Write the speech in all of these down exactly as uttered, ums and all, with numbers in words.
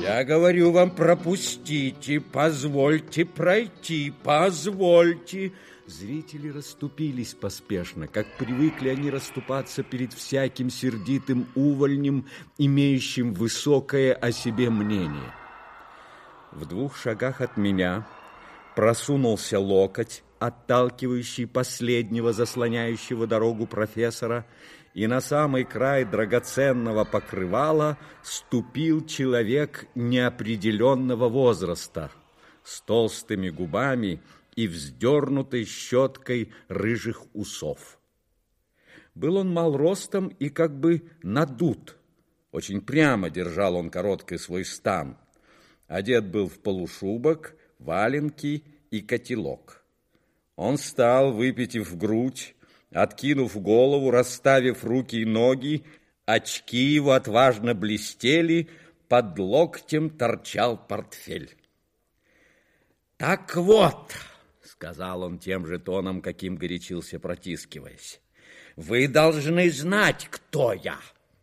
Я говорю вам, пропустите, позвольте пройти, позвольте. Зрители расступились поспешно, как привыкли они расступаться перед всяким сердитым увольнем, имеющим высокое о себе мнение. В двух шагах от меня просунулся локоть, отталкивающий последнего заслоняющего дорогу профессора, и на самый край драгоценного покрывала ступил человек неопределенного возраста с толстыми губами и вздернутой щеткой рыжих усов. Был он мал ростом и как бы надут. Очень прямо держал он короткий свой стан. Одет был в полушубок, валенки и котелок. Он встал, выпитив грудь, откинув голову, расставив руки и ноги, очки его отважно блестели, под локтем торчал портфель. «Так вот», — сказал он тем же тоном, каким горячился, протискиваясь, «вы должны знать, кто я.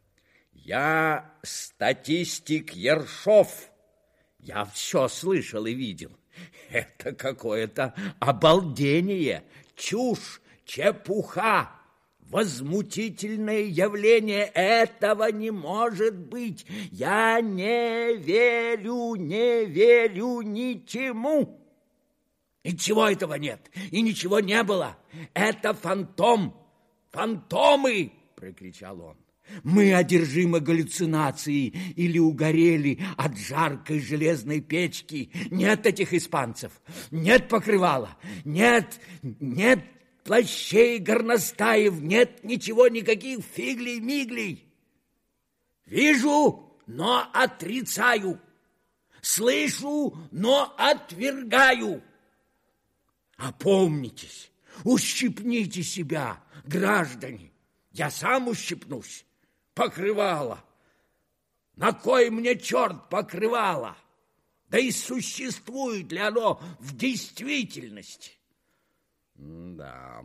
Я статистик Ершов. Я все слышал и видел. Это какое-то обалдение, чушь, чепуха, возмутительное явление. Этого не может быть. Я не верю, не верю ничему. Ничего этого нет, и ничего не было. Это фантом, фантомы, прокричал он. Мы одержимы галлюцинацией или угорели от жаркой железной печки. Нет этих испанцев, нет покрывала, нет, нет плащей горностаев, нет ничего, никаких фиглей-миглей. Вижу, но отрицаю, слышу, но отвергаю. Опомнитесь, ущипните себя, граждане, я сам ущипнусь. Покрывало. На кой мне черт покрывало? Да и существует ли оно в действительности? Да,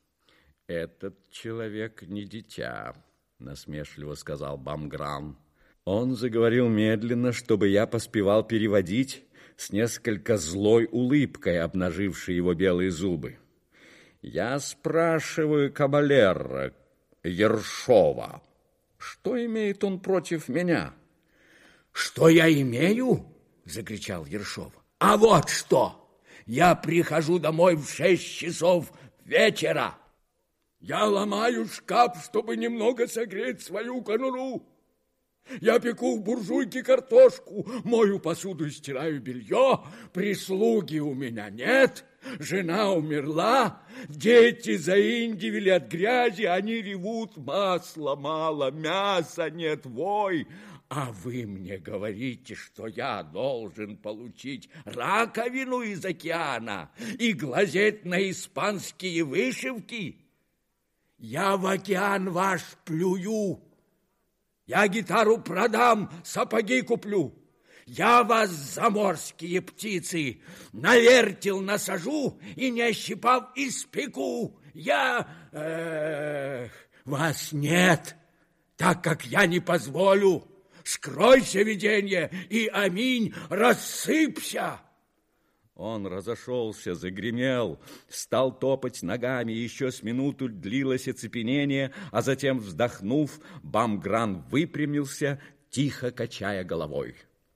этот человек не дитя, насмешливо сказал Бамгран. Он заговорил медленно, чтобы я поспевал переводить, с несколько злой улыбкой, обнажившей его белые зубы. Я спрашиваю кабалера Ершова, что имеет он против меня? Что я имею? Закричал Ершов. А вот что! Я прихожу домой в шесть часов вечера. Я ломаю шкаф, чтобы немного согреть свою конуру. Я пеку в буржуйке картошку, мою посуду и стираю белье. Прислуги у меня нет. Жена умерла, дети заиндивели от грязи, они ревут, масла мало, мяса нет, вой. А вы мне говорите, что я должен получить раковину из океана и глазеть на испанские вышивки? Я в океан ваш плюю, я гитару продам, сапоги куплю. Я вас, заморские птицы, на вертел насажу и, не ощипав, испеку. Я... Эх, вас нет, так как я не позволю. Скройся, виденье, и аминь, рассыпься. Он разошелся, загремел, стал топать ногами, еще с минуту длилось оцепенение, а затем, вздохнув, Бамгран выпрямился, тихо качая головой.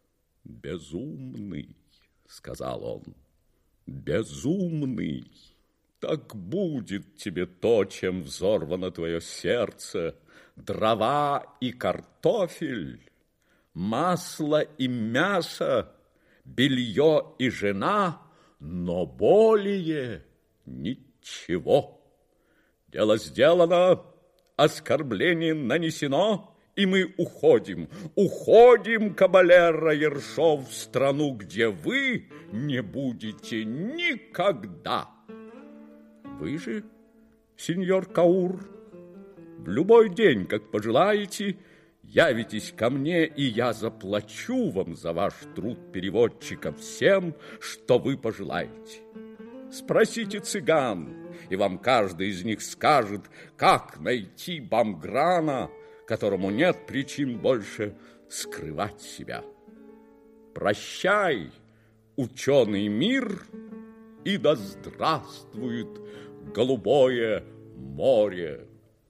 «Безумный», — сказал он, — «безумный, так будет тебе то, чем взорвано твое сердце, дрова и картофель, масло и мясо, белье и жена, но более ничего. Дело сделано, оскорбление нанесено, и мы уходим, уходим, кабалера Ершов, в страну, где вы не будете никогда. Вы же, сеньор Каур, в любой день, как пожелаете, явитесь ко мне, и я заплачу вам за ваш труд переводчика всем, что вы пожелаете. Спросите цыган, и вам каждый из них скажет, как найти Бамграна, которому нет причин больше скрывать себя. Прощай, ученый мир, и да здравствует голубое море.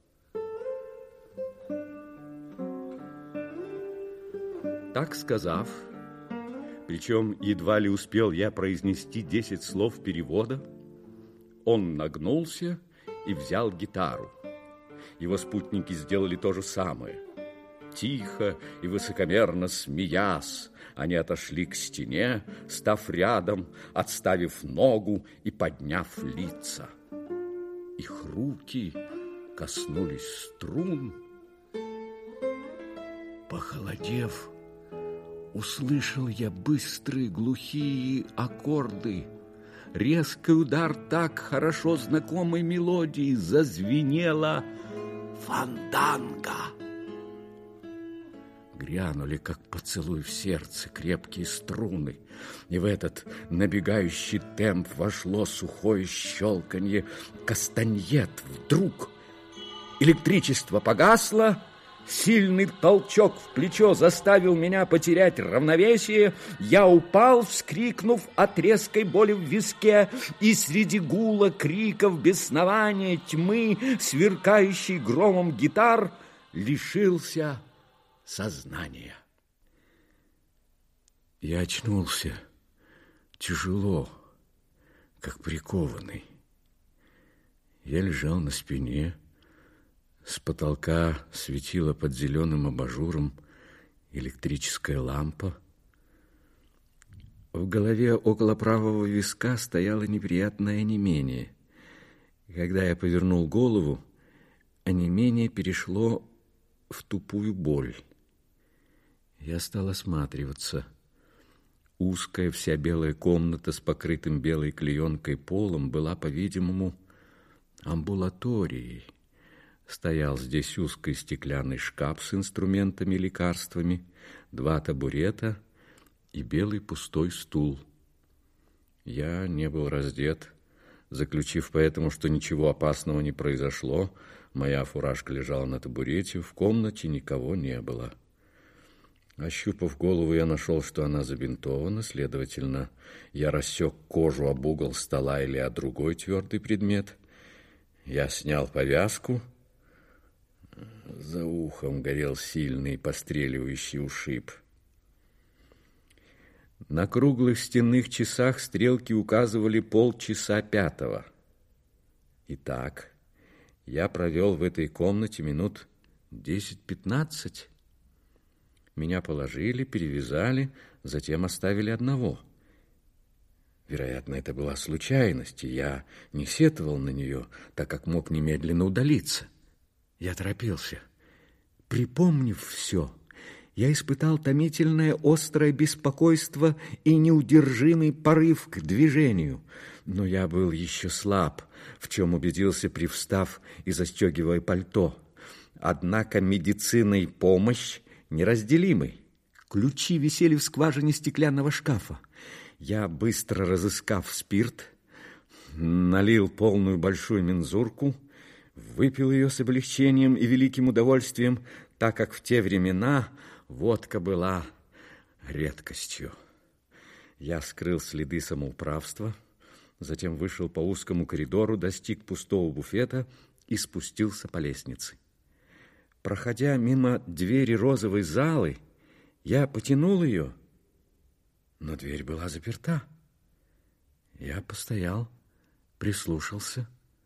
Так сказав, причем едва ли успел я произнести десять слов перевода, он нагнулся и взял гитару. Его спутники сделали то же самое. Тихо и высокомерно смеясь, они отошли к стене, став рядом, отставив ногу и подняв лица. Их руки коснулись струн. Похолодев, услышал я быстрые глухие аккорды. Резкий удар так хорошо знакомой мелодии зазвенела фанданго. Грянули, как поцелуй в сердце, крепкие струны, и в этот набегающий темп вошло сухое щелканье кастаньет. Вдруг электричество погасло, сильный толчок в плечо заставил меня потерять равновесие. Я упал, вскрикнув от резкой боли в виске, и среди гула, криков, беснования, тьмы, сверкающей громом гитар, лишился сознания. Я очнулся тяжело, как прикованный. Я лежал на спине. С потолка светила под зеленым абажуром электрическая лампа. В голове около правого виска стояло неприятное онемение. Когда я повернул голову, онемение перешло в тупую боль. Я стал осматриваться. Узкая вся белая комната с покрытым белой клеенкой полом была, по-видимому, амбулаторией. Стоял здесь узкий стеклянный шкаф с инструментами и лекарствами, два табурета и белый пустой стул. Я не был раздет, заключив поэтому, что ничего опасного не произошло. Моя фуражка лежала на табурете, в комнате никого не было. Ощупав голову, я нашел, что она забинтована, следовательно, я рассек кожу об угол стола или о другой твердый предмет. Я снял повязку. За ухом горел сильный постреливающий ушиб. На круглых стенных часах стрелки указывали полчаса пятого. Итак, я провел в этой комнате минут десять-пятнадцать. Меня положили, перевязали, затем оставили одного. Вероятно, это была случайность, и я не сетовал на нее, так как мог немедленно удалиться. Я торопился. Припомнив все, я испытал томительное острое беспокойство и неудержимый порыв к движению. Но я был еще слаб, в чем убедился, привстав и застегивая пальто. Однако медицина и помощь неразделимы. Ключи висели в скважине стеклянного шкафа. Я, быстро разыскав спирт, налил полную большую мензурку, выпил ее с облегчением и великим удовольствием, так как в те времена водка была редкостью. Я скрыл следы самоуправства, затем вышел по узкому коридору, достиг пустого буфета и спустился по лестнице. Проходя мимо двери розовой залы, я потянул ее, но дверь была заперта. Я постоял, прислушался.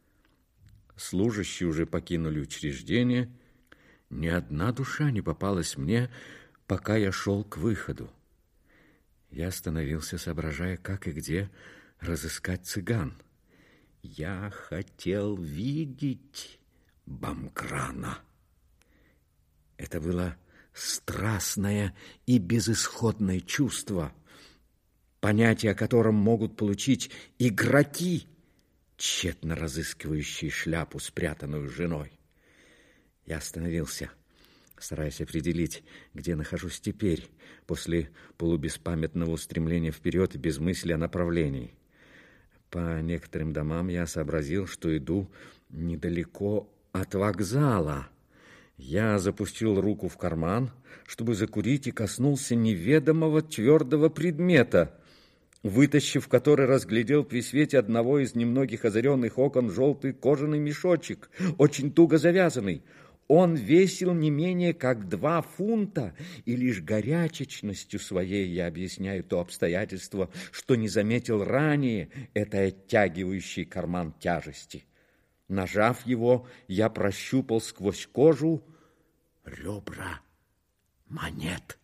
Служащие уже покинули учреждение. Ни одна душа не попалась мне, пока я шел к выходу. Я остановился, соображая, как и где разыскать цыган. Я хотел видеть Бамкрана. Это было страстное и безысходное чувство, понятие о котором могут получить игроки, тщетно разыскивающие шляпу, спрятанную женой. Я остановился, стараясь определить, где нахожусь теперь, после полубеспамятного устремления вперед и без мысли о направлении. По некоторым домам я сообразил, что иду недалеко от вокзала. Я запустил руку в карман, чтобы закурить, и коснулся неведомого твердого предмета, вытащив который, разглядел при свете одного из немногих озаренных окон желтый кожаный мешочек, очень туго завязанный. Он весил не менее как два фунта, и лишь горячечностью своей я объясняю то обстоятельство, что не заметил ранее этой оттягивающей карман тяжести. Нажав его, я прощупал сквозь кожу ребра монет.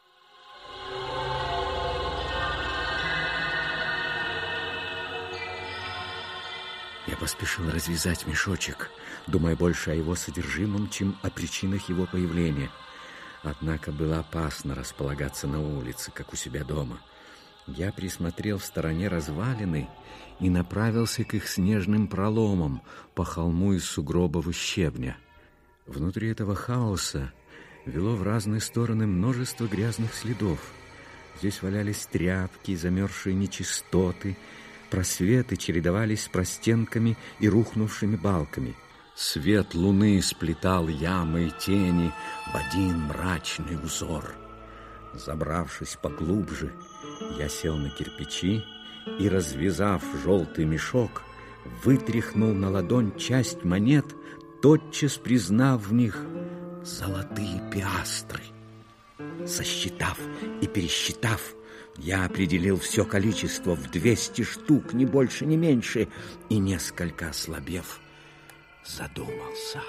Я поспешил развязать мешочек, думая больше о его содержимом, чем о причинах его появления. Однако было опасно располагаться на улице, как у себя дома. Я присмотрел в стороне развалины и направился к их снежным проломам по холму из сугробов и щебня. Внутри этого хаоса вело в разные стороны множество грязных следов. Здесь валялись тряпки, замерзшие нечистоты, просветы чередовались с простенками и рухнувшими балками. Свет луны сплетал ямы и тени в один мрачный узор. Забравшись поглубже, я сел на кирпичи и, развязав желтый мешок, вытряхнул на ладонь часть монет, тотчас признав в них золотые пиастры. Сосчитав и пересчитав, я определил все количество в двести штук, ни больше, ни меньше, и, несколько ослабев, задумался.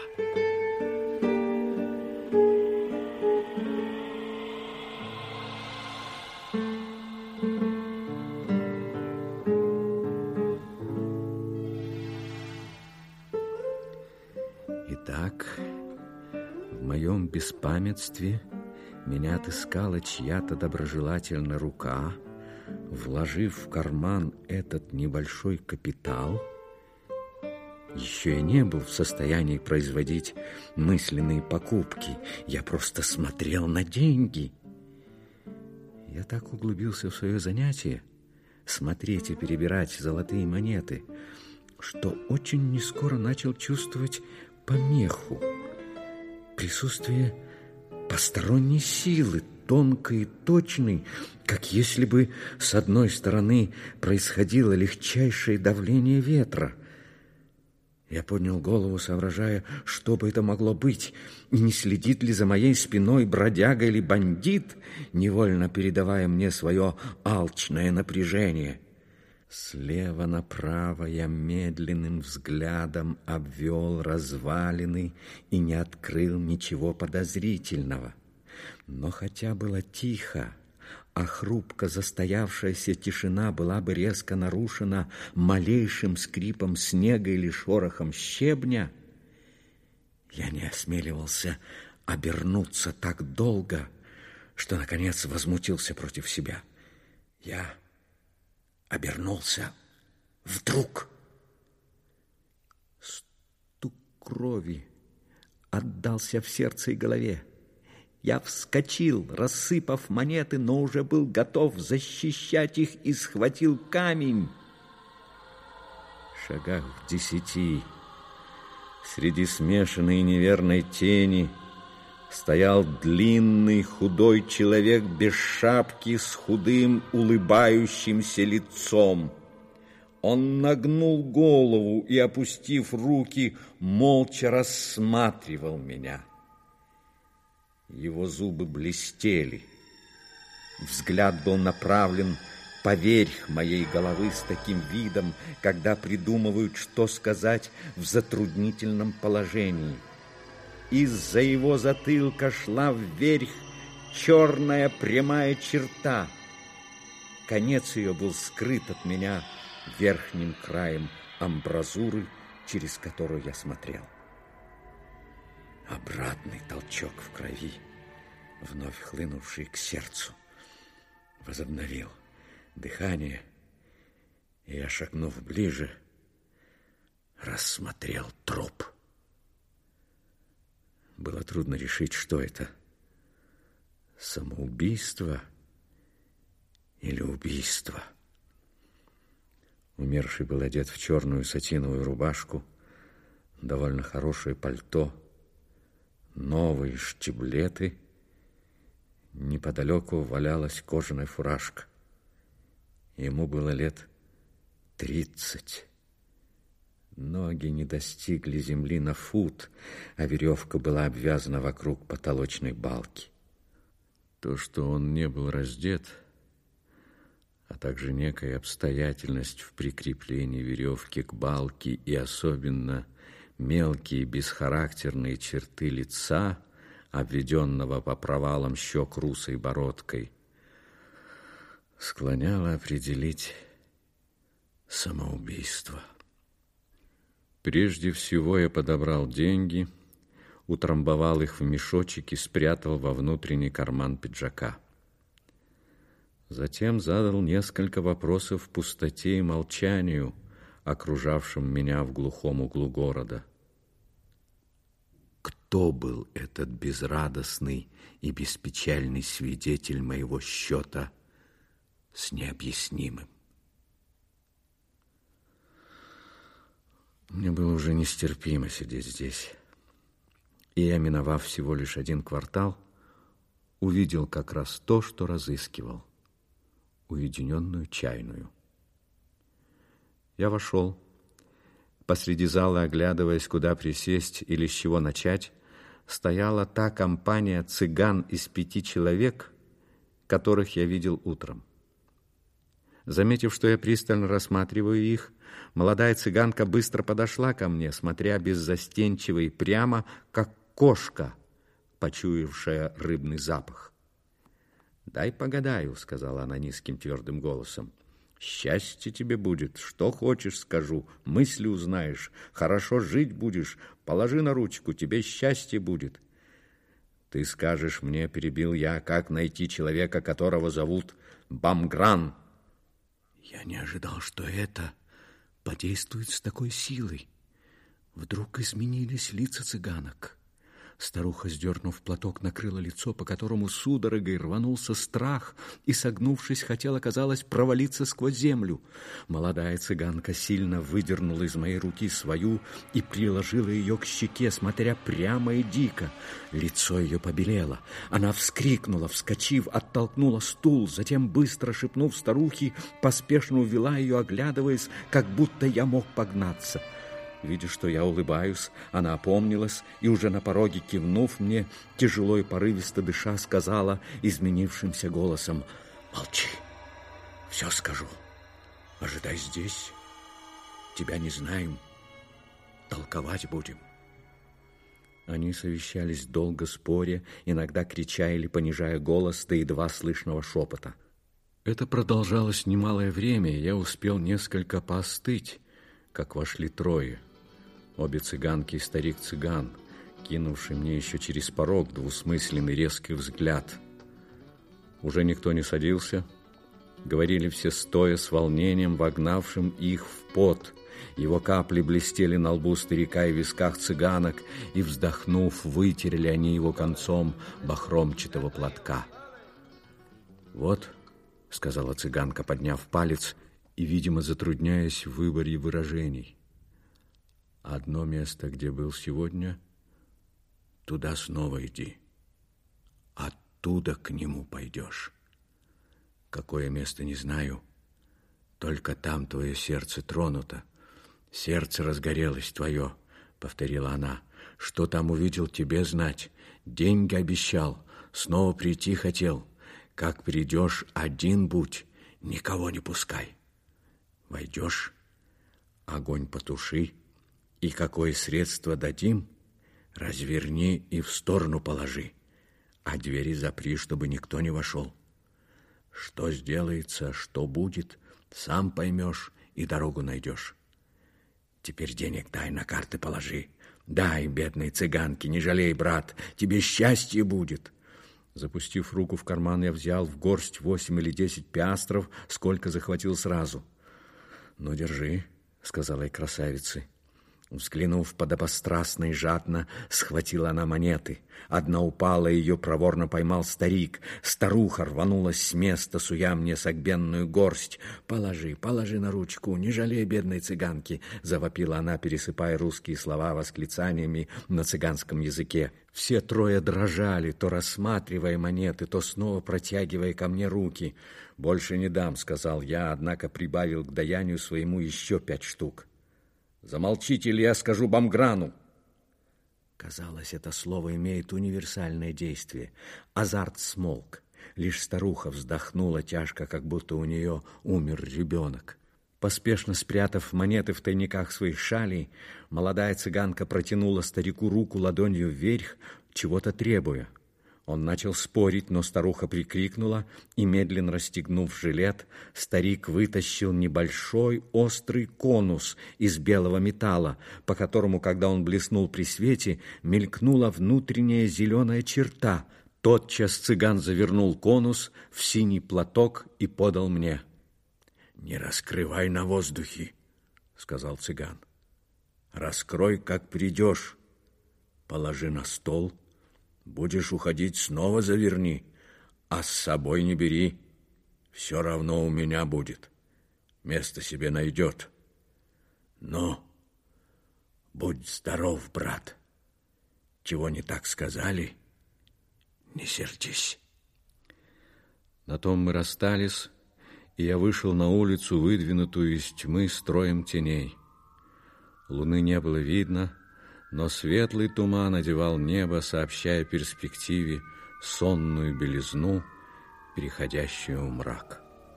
Итак, в моем беспамятстве меня отыскала чья-то доброжелательная рука, вложив в карман этот небольшой капитал. Еще я не был в состоянии производить мысленные покупки. Я просто смотрел на деньги. Я так углубился в свое занятие, смотреть и перебирать золотые монеты, что очень нескоро начал чувствовать помеху, присутствие посторонней силы, тонкой и точной, как если бы с одной стороны происходило легчайшее давление ветра. Я поднял голову, соображая, что бы это могло быть, и не следит ли за моей спиной бродяга или бандит, невольно передавая мне свое алчное напряжение. Слева направо я медленным взглядом обвел развалины и не открыл ничего подозрительного. Но хотя было тихо, а хрупко застоявшаяся тишина была бы резко нарушена малейшим скрипом снега или шорохом щебня, я не осмеливался обернуться так долго, что, наконец, возмутился против себя. Я обернулся вдруг. Стук крови отдался в сердце и голове. Я вскочил, рассыпав монеты, но уже был готов защищать их и схватил камень. В шагах в десяти, среди смешанной и неверной тени, стоял длинный худой человек без шапки с худым улыбающимся лицом. Он нагнул голову и, опустив руки, молча рассматривал меня. Его зубы блестели. Взгляд был направлен поверх моей головы с таким видом, когда придумывают, что сказать в затруднительном положении. Из-за его затылка шла вверх черная прямая черта. Конец ее был скрыт от меня верхним краем амбразуры, через которую я смотрел. Обратный толчок в крови, вновь хлынувший к сердцу, возобновил дыхание, и я, шагнув ближе, рассмотрел труп. Было трудно решить, что это — самоубийство или убийство. Умерший был одет в черную сатиновую рубашку, довольно хорошее пальто, новые штиблеты. Неподалеку валялась кожаная фуражка. Ему было лет тридцать. Ноги не достигли земли на фут, а веревка была обвязана вокруг потолочной балки. То, что он не был раздет, а также некая обстоятельность в прикреплении веревки к балке и особенно мелкие бесхарактерные черты лица, обведенного по провалам щек русой бородкой, склоняло определить самоубийство. Прежде всего я подобрал деньги, утрамбовал их в мешочек и спрятал во внутренний карман пиджака. Затем задал несколько вопросов в пустоте и молчанию, окружавшим меня в глухом углу города. Кто был этот безрадостный и беспечальный свидетель моего счета с необъяснимым? Мне было уже нестерпимо сидеть здесь. И я, миновав всего лишь один квартал, увидел как раз то, что разыскивал. Уединенную чайную. Я вошел. Посреди зала, оглядываясь, куда присесть или с чего начать, стояла та компания цыган из пяти человек, которых я видел утром. Заметив, что я пристально рассматриваю их, молодая цыганка быстро подошла ко мне, смотря беззастенчиво и прямо, как кошка, почуявшая рыбный запах. «Дай погадаю», — сказала она низким твердым голосом. «Счастье тебе будет, что хочешь скажу, мысли узнаешь, хорошо жить будешь, положи на ручку, тебе счастье будет». «Ты скажешь мне, — перебил я, — как найти человека, которого зовут Бамгран?» Я не ожидал, что это подействует с такой силой. Вдруг изменились лица цыганок. Старуха, сдернув платок, накрыла лицо, по которому судорогой рванулся страх, и, согнувшись, хотела, казалось, провалиться сквозь землю. Молодая цыганка сильно выдернула из моей руки свою и приложила ее к щеке, смотря прямо и дико. Лицо ее побелело. Она вскрикнула, вскочив, оттолкнула стул, затем, быстро шепнув старухе, поспешно увела ее, оглядываясь, как будто я мог погнаться. Видя, что я улыбаюсь, она опомнилась и, уже на пороге кивнув мне, тяжело и порывисто дыша, сказала изменившимся голосом: «Молчи, все скажу. Ожидай здесь. Тебя не знаем. Толковать будем». Они совещались долго, споря, иногда крича или понижая голос до едва слышного шепота. Это продолжалось немалое время, и я успел несколько поостыть, как вошли трое. Обе цыганки и старик-цыган, кинувший мне еще через порог двусмысленный резкий взгляд. Уже никто не садился. Говорили все стоя с волнением, вогнавшим их в пот. Его капли блестели на лбу старика и висках цыганок, и, вздохнув, вытерли они его концом бахромчатого платка. «Вот», — сказала цыганка, подняв палец и, видимо, затрудняясь в выборе выражений, «одно место, где был сегодня, туда снова иди. Оттуда к нему пойдешь. Какое место, не знаю, только там твое сердце тронуто. Сердце разгорелось твое», — повторила она. «Что там увидел, тебе знать. Деньги обещал, снова прийти хотел. Как придешь, один будь, никого не пускай. Войдешь, огонь потуши, и какое средство дадим, разверни и в сторону положи, а двери запри, чтобы никто не вошел. Что сделается, что будет, сам поймешь и дорогу найдешь. Теперь денег дай, на карты положи. Дай, бедной цыганке, не жалей, брат, тебе счастье будет». Запустив руку в карман, я взял в горсть восемь или десять пиастров, сколько захватил сразу. «Ну, держи», — сказала я красавице. Взглянув подобострастно и жадно, схватила она монеты. Одна упала, ее проворно поймал старик. Старуха рванулась с места, суя мне согбенную горсть. «Положи, положи на ручку, не жалей бедной цыганки!» Завопила она, пересыпая русские слова восклицаниями на цыганском языке. Все трое дрожали, то рассматривая монеты, то снова протягивая ко мне руки. «Больше не дам», — сказал я, однако прибавил к даянию своему еще пять штук. «Замолчите, или я скажу Бамграну!» Казалось, это слово имеет универсальное действие. Азарт смолк. Лишь старуха вздохнула тяжко, как будто у нее умер ребенок. Поспешно спрятав монеты в тайниках своих шалей, молодая цыганка протянула старику руку ладонью вверх, чего-то требуя. Он начал спорить, но старуха прикрикнула, и, медленно расстегнув жилет, старик вытащил небольшой острый конус из белого металла, по которому, когда он блеснул при свете, мелькнула внутренняя зеленая черта. Тотчас цыган завернул конус в синий платок и подал мне. «Не раскрывай на воздухе», — сказал цыган. «Раскрой, как придешь. Положи на стол. Будешь уходить, снова заверни, а с собой не бери. Все равно у меня будет. Место себе найдет. Ну, будь здоров, брат. Чего не так сказали, не сердись». На том мы расстались, и я вышел на улицу, выдвинутую из тьмы строем теней. Луны не было видно, но светлый туман одевал небо, сообщая перспективе сонную белизну, переходящую в мрак.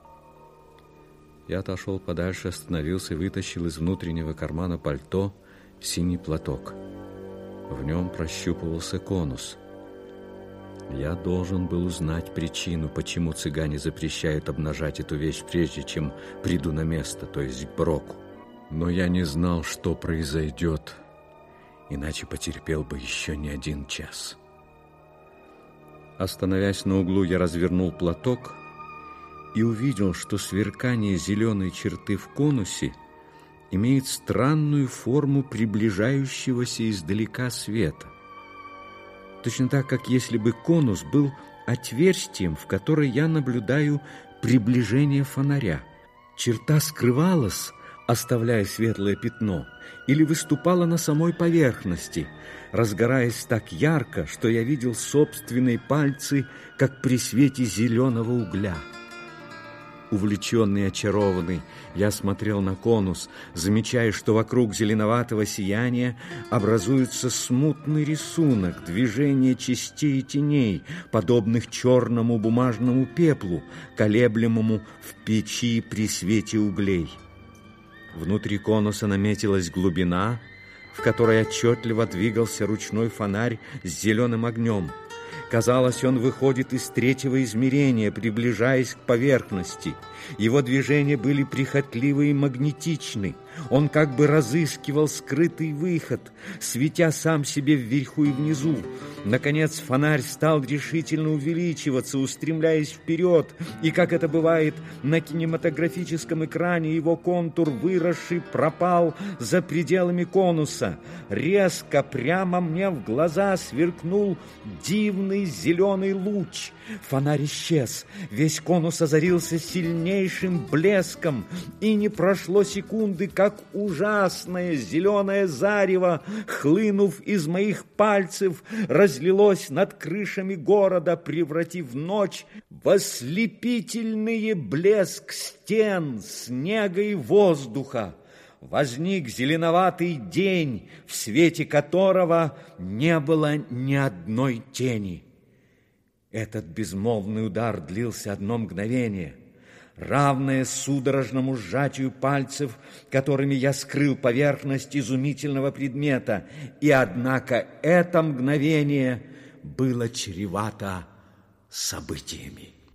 Я отошел подальше, остановился и вытащил из внутреннего кармана пальто синий платок. В нем прощупывался конус. Я должен был узнать причину, почему цыгане запрещают обнажать эту вещь, прежде чем приду на место, то есть к Броку. Но я не знал, что произойдет, иначе потерпел бы еще не один час. Остановясь на углу, я развернул платок и увидел, что сверкание зеленой черты в конусе имеет странную форму приближающегося издалека света. Точно так, как если бы конус был отверстием, в которое я наблюдаю приближение фонаря. Черта скрывалась, оставляя светлое пятно, или выступала на самой поверхности, разгораясь так ярко, что я видел собственные пальцы, как при свете зеленого угля. Увлеченный и очарованный, я смотрел на конус, замечая, что вокруг зеленоватого сияния образуется смутный рисунок, движение частей и теней, подобных черному бумажному пеплу, колеблемому в печи при свете углей. Внутри конуса наметилась глубина, в которой отчетливо двигался ручной фонарь с зеленым огнем. Казалось, он выходит из третьего измерения, приближаясь к поверхности. Его движения были прихотливы и магнетичны. Он как бы разыскивал скрытый выход, светя сам себе вверху и внизу. Наконец фонарь стал решительно увеличиваться, устремляясь вперед, и, как это бывает на кинематографическом экране, его контур, выросший, пропал за пределами конуса. Резко прямо мне в глаза сверкнул дивный зеленый луч. Фонарь исчез, весь конус озарился сильнейшим блеском, и не прошло секунды, как ужасное зеленое зарево, хлынув из моих пальцев, разлилось над крышами города, превратив ночь в ослепительный блеск стен, снега и воздуха. Возник зеленоватый день, в свете которого не было ни одной тени. Этот безмолвный удар длился одно мгновение, равное судорожному сжатию пальцев, которыми я скрыл поверхность изумительного предмета, и, однако, это мгновение было чревато событиями.